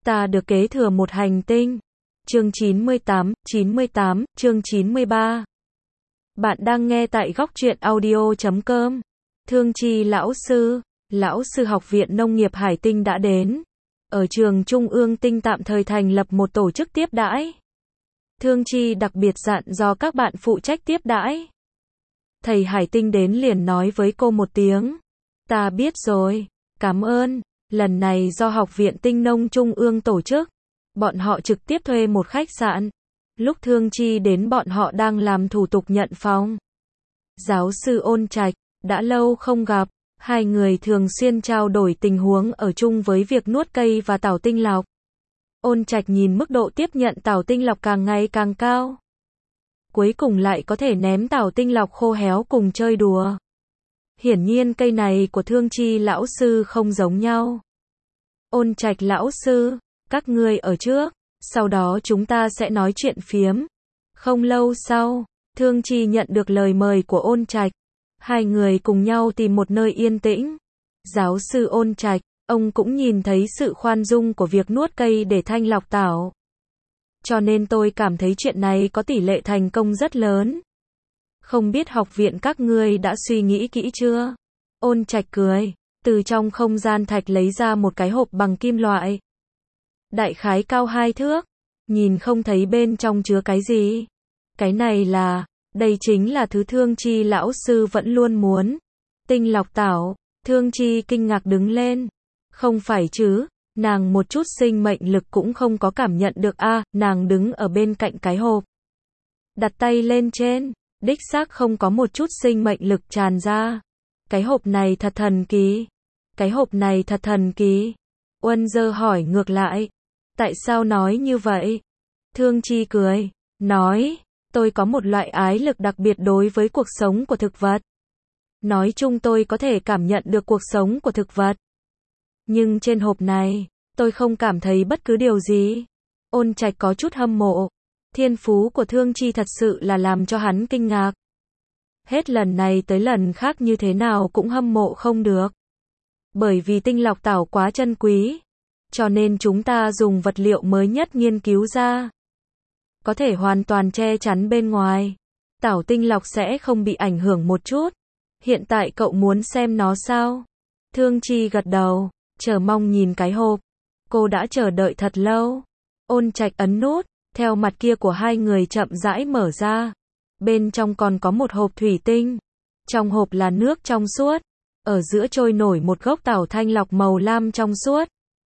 Ta được kế thừa một hành tinh. Chương 98, chương 93. Bạn đang nghe tại góc truyện audio.com. Thương Chi lão sư Học viện Nông nghiệp Hải Tinh đã đến. Ở trường Trung ương Tinh tạm thời thành lập một tổ chức tiếp đãi. Thương Chi đặc biệt dặn dò các bạn phụ trách tiếp đãi. Thầy Hải Tinh đến liền nói với cô một tiếng. Ta biết rồi, cảm ơn. Lần này do Học viện Tinh nông Trung ương tổ chức. Bọn họ trực tiếp thuê một khách sạn. Lúc Thương Chi đến bọn họ đang làm thủ tục nhận phòng. Giáo sư Ôn Trạch, đã lâu không gặp. Hai người thường xuyên trao đổi tình huống ở chung với việc nuốt cây và tảo tinh lọc. Ôn Trạch nhìn mức độ tiếp nhận tảo tinh lọc càng ngày càng cao. Cuối cùng lại có thể ném tảo tinh lọc khô héo cùng chơi đùa. Hiển nhiên cây này của Thương Chi lão sư không giống nhau. Ôn Trạch lão sư, các ngươi ở trước, sau đó chúng ta sẽ nói chuyện phiếm. Không lâu sau, Thương Chi nhận được lời mời của Ôn Trạch. Hai người cùng nhau tìm một nơi yên tĩnh. Giáo sư Ôn Trạch, ông cũng nhìn thấy sự khoan dung của việc nuốt cây để thanh lọc tảo. Cho nên tôi cảm thấy chuyện này có tỷ lệ thành công rất lớn. Không biết học viện các ngươi đã suy nghĩ kỹ chưa? Ôn Trạch cười, từ trong không gian thạch lấy ra một cái hộp bằng kim loại. Đại khái cao 2 thước, nhìn không thấy bên trong chứa cái gì. Cái này là, đây chính là thứ Thương Chi lão sư vẫn luôn muốn. Tinh lọc tảo, Thương Chi kinh ngạc đứng lên. Không phải chứ, nàng một chút sinh mệnh lực cũng không có cảm nhận được a. Nàng đứng ở bên cạnh cái hộp. Đặt tay lên trên, đích xác không có một chút sinh mệnh lực tràn ra. Cái hộp này thật thần kỳ. Cái hộp này thật thần kỳ. Uân Dơ hỏi ngược lại. Tại sao nói như vậy? Thương Chi cười, nói, tôi có một loại ái lực đặc biệt đối với cuộc sống của thực vật. Nói chung tôi có thể cảm nhận được cuộc sống của thực vật. Nhưng trên hộp này, tôi không cảm thấy bất cứ điều gì. Ôn Trạch có chút hâm mộ. Thiên phú của Thương Chi thật sự là làm cho hắn kinh ngạc. Hết lần này tới lần khác như thế nào cũng hâm mộ không được. Bởi vì tinh lọc tảo quá chân quý. Cho nên chúng ta dùng vật liệu mới nhất nghiên cứu ra. Có thể hoàn toàn che chắn bên ngoài. Tảo tinh lọc sẽ không bị ảnh hưởng một chút. Hiện tại cậu muốn xem nó sao? Thương Chi gật đầu, chờ mong nhìn cái hộp. Cô đã chờ đợi thật lâu. Ôn Trạch ấn nút, theo mặt kia của hai người chậm rãi mở ra. Bên trong còn có một hộp thủy tinh. Trong hộp là nước trong suốt. Ở giữa trôi nổi một gốc tảo thanh lọc màu lam trong suốt.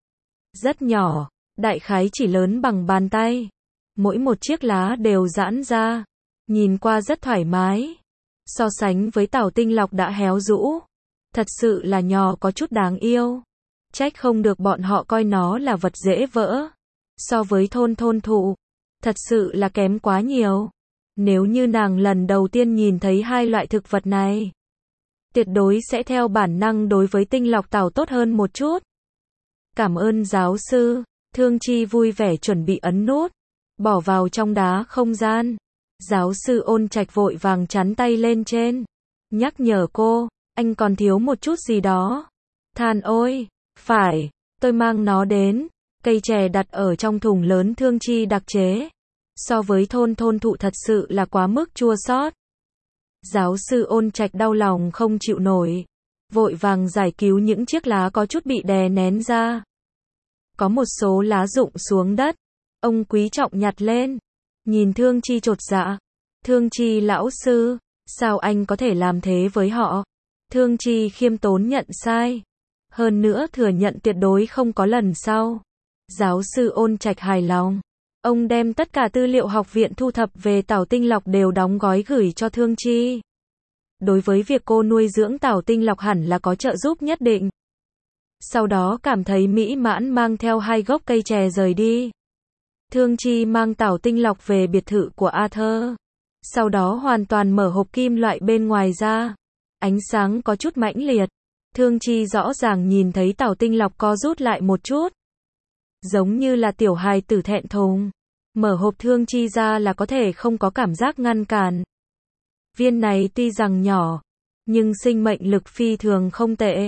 Rất nhỏ, đại khái chỉ lớn bằng bàn tay. Mỗi một chiếc lá đều giãn ra. Nhìn qua rất thoải mái. So sánh với tảo tinh lọc đã héo rũ. Thật sự là nhỏ có chút đáng yêu. Trách không được bọn họ coi nó là vật dễ vỡ. So với thôn thụ. Thật sự là kém quá nhiều. Nếu như nàng lần đầu tiên nhìn thấy hai loại thực vật này. Tuyệt đối sẽ theo bản năng đối với tinh lọc tảo tốt hơn một chút. Cảm ơn giáo sư. Thương Chi vui vẻ chuẩn bị ấn nút. Bỏ vào trong đá không gian. Giáo sư Ôn Trạch vội vàng chắn tay lên trên. Nhắc nhở cô, anh còn thiếu một chút gì đó. Than ôi, phải, tôi mang nó đến. Cây chè đặt ở trong thùng lớn Thương Chi đặc chế. So với thôn thụ thật sự là quá mức chua xót. Giáo sư Ôn Trạch đau lòng không chịu nổi. Vội vàng giải cứu những chiếc lá có chút bị đè nén ra. Có một số lá rụng xuống đất. Ông quý trọng nhặt lên. Nhìn Thương Chi chột dạ. Thương Chi lão sư, sao anh có thể làm thế với họ? Thương Chi khiêm tốn nhận sai. Hơn nữa thừa nhận tuyệt đối không có lần sau. Giáo sư Ôn Trạch hài lòng. Ông đem tất cả tư liệu học viện thu thập về tảo tinh lọc đều đóng gói gửi cho Thương Chi. Đối với việc cô nuôi dưỡng tảo tinh lọc hẳn là có trợ giúp nhất định. Sau đó cảm thấy mỹ mãn mang theo 2 gốc cây chè rời đi. Thương Chi mang tảo tinh lọc về biệt thự của Arthur. Sau đó hoàn toàn mở hộp kim loại bên ngoài ra. Ánh sáng có chút mãnh liệt. Thương Chi rõ ràng nhìn thấy tảo tinh lọc co rút lại một chút. Giống như là tiểu hài tử thẹn thùng. Mở hộp Thương Chi ra là có thể không có cảm giác ngăn cản. Viên này tuy rằng nhỏ, nhưng sinh mệnh lực phi thường không tệ.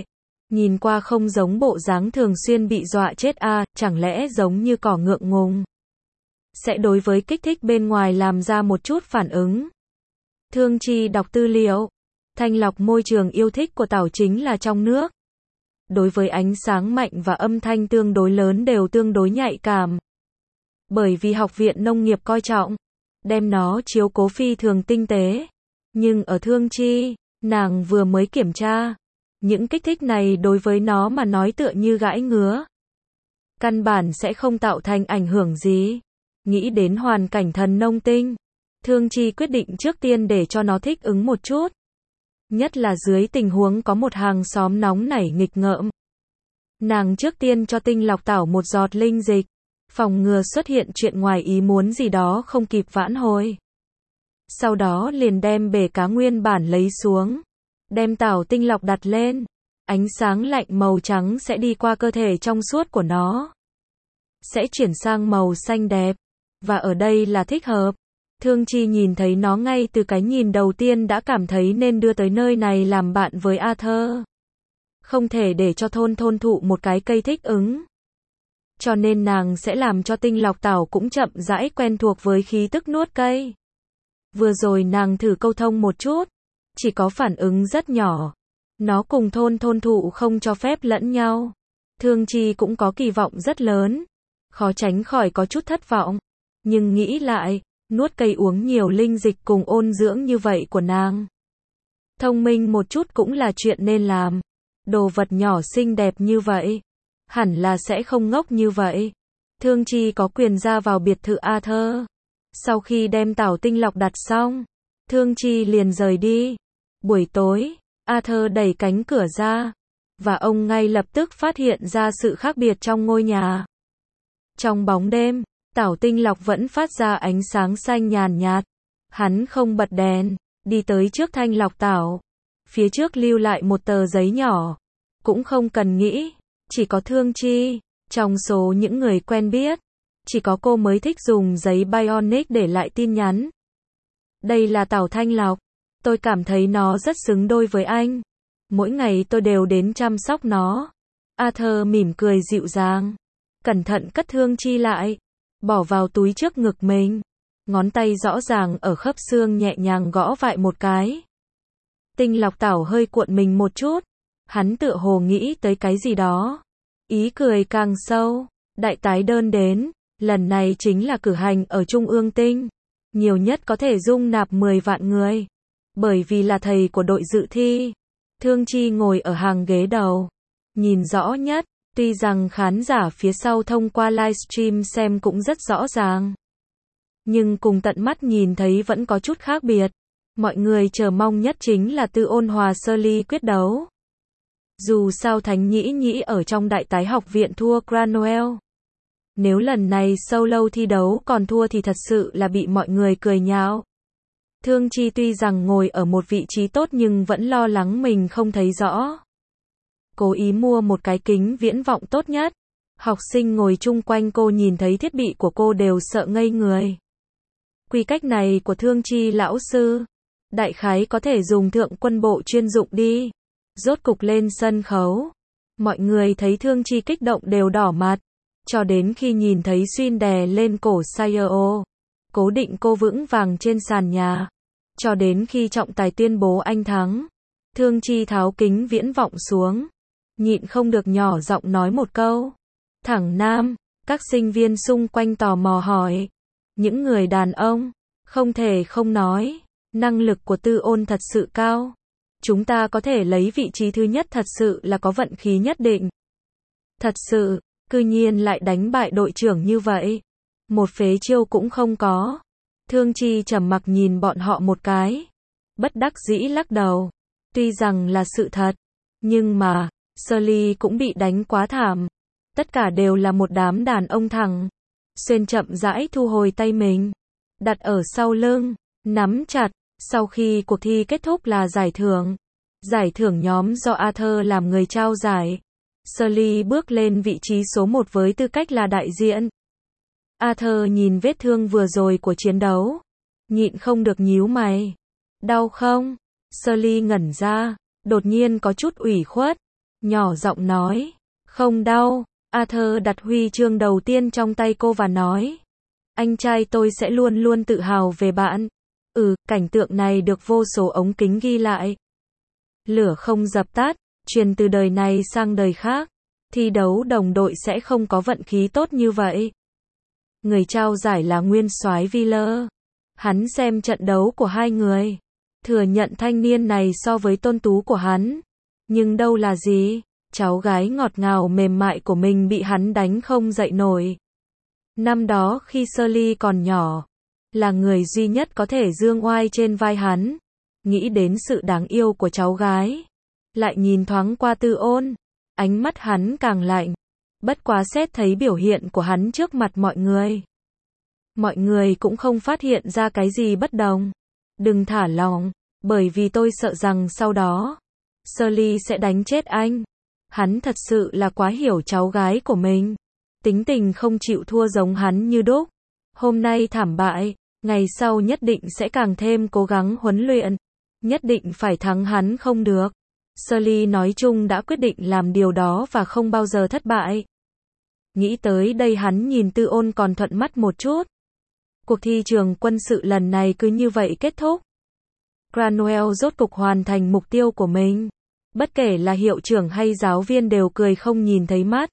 Nhìn qua không giống bộ dáng thường xuyên bị dọa chết chẳng lẽ giống như cỏ ngượng ngùng. Sẽ đối với kích thích bên ngoài làm ra một chút phản ứng. Thương Chi đọc tư liệu. Thanh lọc môi trường yêu thích của tảo chính là trong nước. Đối với ánh sáng mạnh và âm thanh tương đối lớn đều tương đối nhạy cảm. Bởi vì học viện nông nghiệp coi trọng, đem nó chiếu cố phi thường tinh tế. Nhưng ở Thương Chi, nàng vừa mới kiểm tra. Những kích thích này đối với nó mà nói tựa như gãi ngứa. Căn bản sẽ không tạo thành ảnh hưởng gì. Nghĩ đến hoàn cảnh thần nông tinh. Thương Chi quyết định trước tiên để cho nó thích ứng một chút. Nhất là dưới tình huống có một hàng xóm nóng nảy nghịch ngợm. Nàng trước tiên cho tinh lọc tảo một giọt linh dịch. Phòng ngừa xuất hiện chuyện ngoài ý muốn gì đó không kịp vãn hồi. Sau đó liền đem bể cá nguyên bản lấy xuống. Đem tảo tinh lọc đặt lên. Ánh sáng lạnh màu trắng sẽ đi qua cơ thể trong suốt của nó. Sẽ chuyển sang màu xanh đẹp. Và ở đây là thích hợp. Thương Chi nhìn thấy nó ngay từ cái nhìn đầu tiên đã cảm thấy nên đưa tới nơi này làm bạn với Arthur. Không thể để cho thôn thụ một cái cây thích ứng. Cho nên nàng sẽ làm cho tinh lọc tảo cũng chậm rãi quen thuộc với khí tức nuốt cây. Vừa rồi nàng thử câu thông một chút. Chỉ có phản ứng rất nhỏ. Nó cùng thôn thụ không cho phép lẫn nhau. Thương Chi cũng có kỳ vọng rất lớn. Khó tránh khỏi có chút thất vọng. Nhưng nghĩ lại, nuốt cây uống nhiều linh dịch cùng ôn dưỡng như vậy của nàng. Thông minh một chút cũng là chuyện nên làm. Đồ vật nhỏ xinh đẹp như vậy. Hẳn là sẽ không ngốc như vậy. Thương Chi có quyền ra vào biệt thự Arthur. Sau khi đem tảo tinh lọc đặt xong, Thương Chi liền rời đi. Buổi tối, Arthur đẩy cánh cửa ra. Và ông ngay lập tức phát hiện ra sự khác biệt trong ngôi nhà. Trong bóng đêm, tảo tinh lọc vẫn phát ra ánh sáng xanh nhàn nhạt. Hắn không bật đèn, đi tới trước thanh lọc tảo. Phía trước lưu lại một tờ giấy nhỏ. Cũng không cần nghĩ, chỉ có Thương Chi. Trong số những người quen biết, chỉ có cô mới thích dùng giấy bionic để lại tin nhắn. Đây là tảo thanh lọc. Tôi cảm thấy nó rất xứng đôi với anh. Mỗi ngày tôi đều đến chăm sóc nó. Arthur mỉm cười dịu dàng. Cẩn thận cất Thương Chi lại. Bỏ vào túi trước ngực mình. Ngón tay rõ ràng ở khớp xương nhẹ nhàng gõ vại một cái. Tinh lọc tảo hơi cuộn mình một chút. Hắn tựa hồ nghĩ tới cái gì đó. Ý cười càng sâu. Đại tái đơn đến. Lần này chính là cử hành ở Trung ương Tinh. Nhiều nhất có thể dung nạp 10 vạn người. Bởi vì là thầy của đội dự thi. Thương Chi ngồi ở hàng ghế đầu. Nhìn rõ nhất. Tuy rằng khán giả phía sau thông qua livestream xem cũng rất rõ ràng. Nhưng cùng tận mắt nhìn thấy vẫn có chút khác biệt. Mọi người chờ mong nhất chính là Tư Ôn Hòa Shirley quyết đấu. Dù sao Thánh Nhĩ Nhĩ ở trong đại tái học viện thua Cranwell. Nếu lần này solo thi đấu còn thua thì thật sự là bị mọi người cười nhạo. Thương Chi tuy rằng ngồi ở một vị trí tốt nhưng vẫn lo lắng mình không thấy rõ. Cố ý mua một cái kính viễn vọng tốt nhất. Học sinh ngồi chung quanh cô nhìn thấy thiết bị của cô đều sợ ngây người. Quy cách này của Thương Chi lão sư. Đại khái có thể dùng thượng quân bộ chuyên dụng đi. Rốt cục lên sân khấu. Mọi người thấy Thương Chi kích động đều đỏ mặt. Cho đến khi nhìn thấy xuyên đè lên cổ Sayo. Cố định cô vững vàng trên sàn nhà. Cho đến khi trọng tài tuyên bố anh thắng. Thương Chi tháo kính viễn vọng xuống. Nhịn không được nhỏ giọng nói một câu. Thẳng nam. Các sinh viên xung quanh tò mò hỏi. Những người đàn ông. Không thể không nói. Năng lực của Tư Ôn thật sự cao. Chúng ta có thể lấy vị trí thứ nhất thật sự là có vận khí nhất định. Thật sự, cư nhiên lại đánh bại đội trưởng như vậy. Một phế chiêu cũng không có. Thương Chi trầm mặc nhìn bọn họ một cái. Bất đắc dĩ lắc đầu. Tuy rằng là sự thật. Nhưng mà, Shirley cũng bị đánh quá thảm. Tất cả đều là một đám đàn ông thẳng. Xuyên chậm rãi thu hồi tay mình. Đặt ở sau lưng. Nắm chặt. Sau khi cuộc thi kết thúc là giải thưởng. Giải thưởng nhóm do Arthur làm người trao giải. Shirley bước lên vị trí số 1 với tư cách là đại diện. Arthur nhìn vết thương vừa rồi của chiến đấu. Nhịn không được nhíu mày. Đau không? Shirley ngẩn ra. Đột nhiên có chút ủy khuất. nhỏ giọng nói. Không đau. Arthur đặt huy chương đầu tiên trong tay cô và nói. Anh trai tôi sẽ luôn luôn tự hào về bạn. Cảnh tượng này được vô số ống kính ghi lại. Lửa không dập tắt, truyền từ đời này sang đời khác. Thi đấu đồng đội sẽ không có vận khí tốt như vậy. Người trao giải là nguyên soái Wheeler. Hắn xem trận đấu của hai người. Thừa nhận thanh niên này so với tôn tú của hắn. Nhưng đâu là gì, cháu gái ngọt ngào mềm mại của mình bị hắn đánh không dậy nổi. Năm đó khi Shirley còn nhỏ, là người duy nhất có thể dương oai trên vai hắn. Nghĩ đến sự đáng yêu của cháu gái. Lại nhìn thoáng qua Tư Ôn. Ánh mắt hắn càng lạnh. Bất quá xét thấy biểu hiện của hắn trước mặt mọi người. Mọi người cũng không phát hiện ra cái gì bất đồng. Đừng thả lòng, bởi vì tôi sợ rằng sau đó, Shirley sẽ đánh chết anh. Hắn thật sự là quá hiểu cháu gái của mình. Tính tình không chịu thua giống hắn như đúc. Hôm nay thảm bại, ngày sau nhất định sẽ càng thêm cố gắng huấn luyện. Nhất định phải thắng hắn không được. Shirley nói chung đã quyết định làm điều đó và không bao giờ thất bại. Nghĩ tới đây hắn nhìn Tư Ôn còn thuận mắt một chút. Cuộc thi trường quân sự lần này cứ như vậy kết thúc. Cranwell rốt cục hoàn thành mục tiêu của mình. Bất kể là hiệu trưởng hay giáo viên đều cười không nhìn thấy mắt.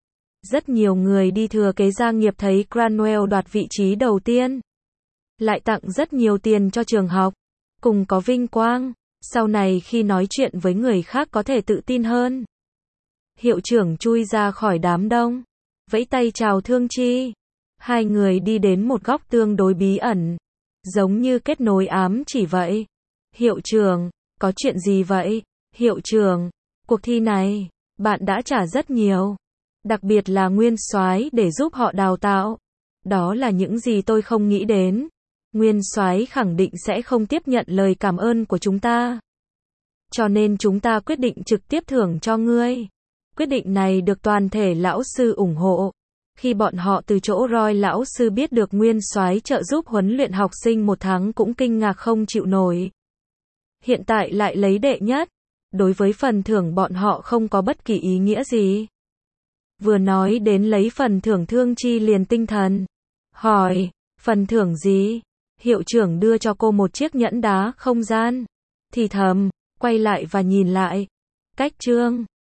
Rất nhiều người đi thừa kế gia nghiệp thấy Cranwell đoạt vị trí đầu tiên. Lại tặng rất nhiều tiền cho trường học. Cùng có vinh quang. Sau này khi nói chuyện với người khác có thể tự tin hơn. Hiệu trưởng chui ra khỏi đám đông. Vẫy tay chào Thương Chi. Hai người đi đến một góc tương đối bí ẩn. Giống như kết nối ám chỉ vậy. Hiệu trưởng, có chuyện gì vậy? Hiệu trưởng, cuộc thi này, bạn đã trả rất nhiều. Đặc biệt là nguyên soái để giúp họ đào tạo. Đó là những gì tôi không nghĩ đến. Nguyên soái khẳng định sẽ không tiếp nhận lời cảm ơn của chúng ta. Cho nên chúng ta quyết định trực tiếp thưởng cho ngươi. Quyết định này được toàn thể lão sư ủng hộ. Khi bọn họ từ chỗ Roy lão sư biết được nguyên soái trợ giúp huấn luyện học sinh 1 tháng cũng kinh ngạc không chịu nổi. Hiện tại lại lấy đệ nhất. Đối với phần thưởng bọn họ không có bất kỳ ý nghĩa gì. Vừa nói đến lấy phần thưởng Thương Chi liền tinh thần. Hỏi, phần thưởng gì? Hiệu trưởng đưa cho cô một chiếc nhẫn đá không gian. Thì thầm, quay lại và nhìn lại. Cách chương